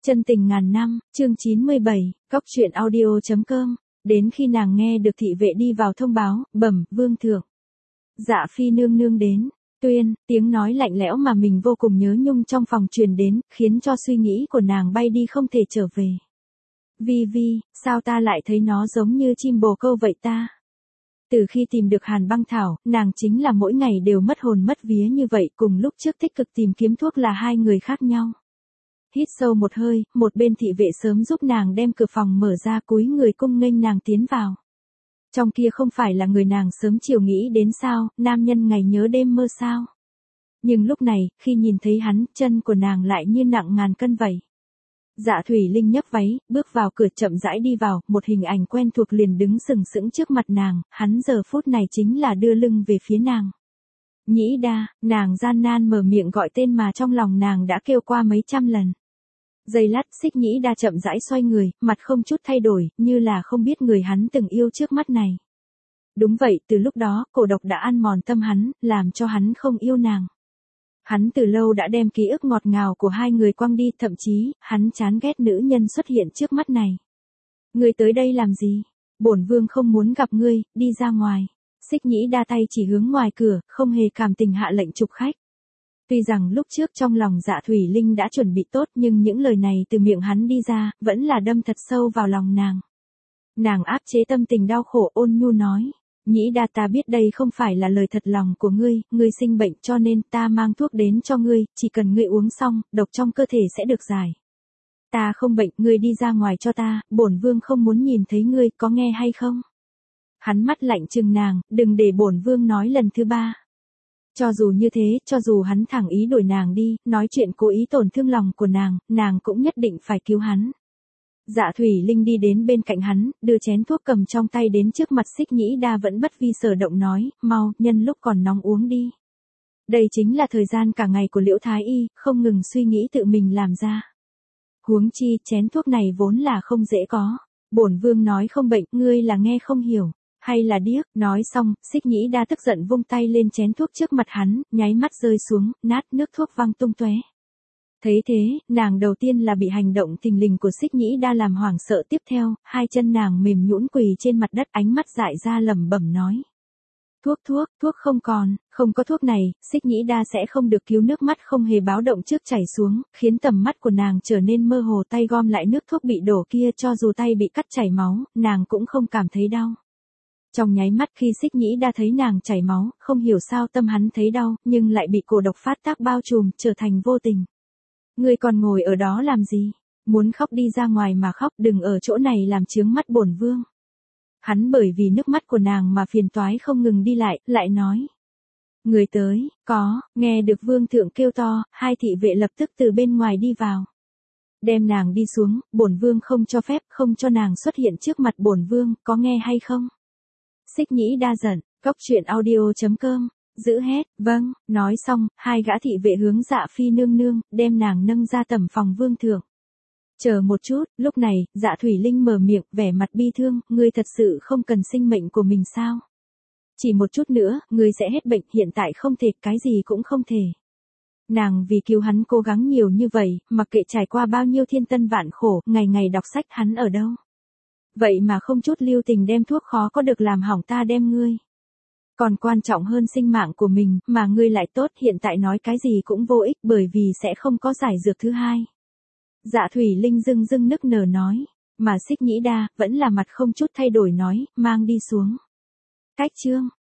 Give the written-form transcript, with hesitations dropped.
Chân tình ngàn năm, chương 97, Cóc truyện audio.com. Đến khi nàng nghe được thị vệ đi vào thông báo, bẩm, vương thượng. Dạ phi nương nương đến, tuyên, tiếng nói lạnh lẽo mà mình vô cùng nhớ nhung trong phòng truyền đến, khiến cho suy nghĩ của nàng bay đi không thể trở về. Vi Vi, sao ta lại thấy nó giống như chim bồ câu vậy ta? Từ khi tìm được Hàn Băng Thảo, nàng chính là mỗi ngày đều mất hồn mất vía như vậy, cùng lúc trước tích cực tìm kiếm thuốc là hai người khác nhau. Hít sâu một hơi, một bên thị vệ sớm giúp nàng đem cửa phòng mở ra, cúi người cung nghênh nàng tiến vào. Trong kia không phải là người nàng sớm chiều nghĩ đến sao, nam nhân ngày nhớ đêm mơ sao. Nhưng lúc này, khi nhìn thấy hắn, chân của nàng lại như nặng ngàn cân vậy. Dạ Thủy Linh nhấc váy, bước vào cửa chậm rãi đi vào, một hình ảnh quen thuộc liền đứng sừng sững trước mặt nàng, hắn giờ phút này chính là đưa lưng về phía nàng. Nhĩ Đa, nàng gian nan mở miệng gọi tên mà trong lòng nàng đã kêu qua mấy trăm lần. Giây lát, Xích Nhĩ Đa chậm rãi xoay người, mặt không chút thay đổi, như là không biết người hắn từng yêu trước mắt này. Đúng vậy, từ lúc đó, cổ độc đã ăn mòn tâm hắn, làm cho hắn không yêu nàng. Hắn từ lâu đã đem ký ức ngọt ngào của hai người quăng đi, thậm chí, hắn chán ghét nữ nhân xuất hiện trước mắt này. Ngươi tới đây làm gì? Bổn vương không muốn gặp ngươi, đi ra ngoài. Xích Nhĩ Đa tay chỉ hướng ngoài cửa, không hề cảm tình hạ lệnh trục khách. Tuy rằng lúc trước trong lòng Dạ Thủy Linh đã chuẩn bị tốt, nhưng những lời này từ miệng hắn đi ra, vẫn là đâm thật sâu vào lòng nàng. Nàng áp chế tâm tình đau khổ, ôn nhu nói. Nhĩ Đa, ta biết đây không phải là lời thật lòng của ngươi sinh bệnh cho nên ta mang thuốc đến cho ngươi, chỉ cần ngươi uống xong, độc trong cơ thể sẽ được giải. Ta không bệnh, ngươi đi ra ngoài cho ta, bổn vương không muốn nhìn thấy ngươi, có nghe hay không? Hắn mắt lạnh trừng nàng, đừng để bổn vương nói lần thứ ba. Cho dù như thế, cho dù hắn thẳng ý đuổi nàng đi, nói chuyện cố ý tổn thương lòng của nàng cũng nhất định phải cứu hắn. Dạ Thủy Linh đi đến bên cạnh hắn, đưa chén thuốc cầm trong tay đến trước mặt Xích Nhĩ Đa vẫn bất vi sở động nói, mau, nhân lúc còn nóng uống đi. Đây chính là thời gian cả ngày của Liễu Thái Y, không ngừng suy nghĩ tự mình làm ra. Huống chi, chén thuốc này vốn là không dễ có. Bổn vương nói không bệnh, ngươi là nghe không hiểu. Hay là điếc, nói xong, Xích Nhĩ Đa tức giận vung tay lên chén thuốc trước mặt hắn, nháy mắt rơi xuống, nát nước thuốc văng tung tóe. Thấy thế, nàng đầu tiên là bị hành động thình lình của Xích Nhĩ Đa làm hoảng sợ, tiếp theo, hai chân nàng mềm nhũn quỳ trên mặt đất, ánh mắt dại ra lẩm bẩm nói. Thuốc không còn, không có thuốc này, Xích Nhĩ Đa sẽ không được cứu, nước mắt không hề báo động trước chảy xuống, khiến tầm mắt của nàng trở nên mơ hồ, tay gom lại nước thuốc bị đổ kia, cho dù tay bị cắt chảy máu, nàng cũng không cảm thấy đau. Trong nháy mắt khi Xích Nhĩ Đa thấy nàng chảy máu, không hiểu sao tâm hắn thấy đau, nhưng lại bị cổ độc phát tác bao trùm, trở thành vô tình. Ngươi còn ngồi ở đó làm gì? Muốn khóc đi ra ngoài mà khóc, đừng ở chỗ này làm chướng mắt bổn vương. Hắn bởi vì nước mắt của nàng mà phiền toái không ngừng đi lại nói. Người tới, có, nghe được vương thượng kêu to, hai thị vệ lập tức từ bên ngoài đi vào. Đem nàng đi xuống, bổn vương không cho phép, không cho nàng xuất hiện trước mặt bổn vương, có nghe hay không? Xích Nhĩ Đa giận, Cóc truyện audio.com. Giữ hết, vâng, nói xong, hai gã thị vệ hướng Dạ phi nương nương, đem nàng nâng ra tầm phòng vương thượng. Chờ một chút, lúc này, Dạ Thủy Linh mở miệng, vẻ mặt bi thương, ngươi thật sự không cần sinh mệnh của mình sao? Chỉ một chút nữa, ngươi sẽ hết bệnh, hiện tại không thể, cái gì cũng không thể. Nàng vì cứu hắn cố gắng nhiều như vậy, mặc kệ trải qua bao nhiêu thiên tân vạn khổ, ngày ngày đọc sách, hắn ở đâu? Vậy mà không chút lưu tình đem thuốc khó có được làm hỏng ta đem ngươi. Còn quan trọng hơn sinh mạng của mình, mà ngươi lại tốt, hiện tại nói cái gì cũng vô ích, bởi vì sẽ không có giải dược thứ hai. Dạ Thủy Linh dưng dưng nức nở nói, mà Xích Nhĩ Đa, vẫn là mặt không chút thay đổi nói, mang đi xuống. Cách chương.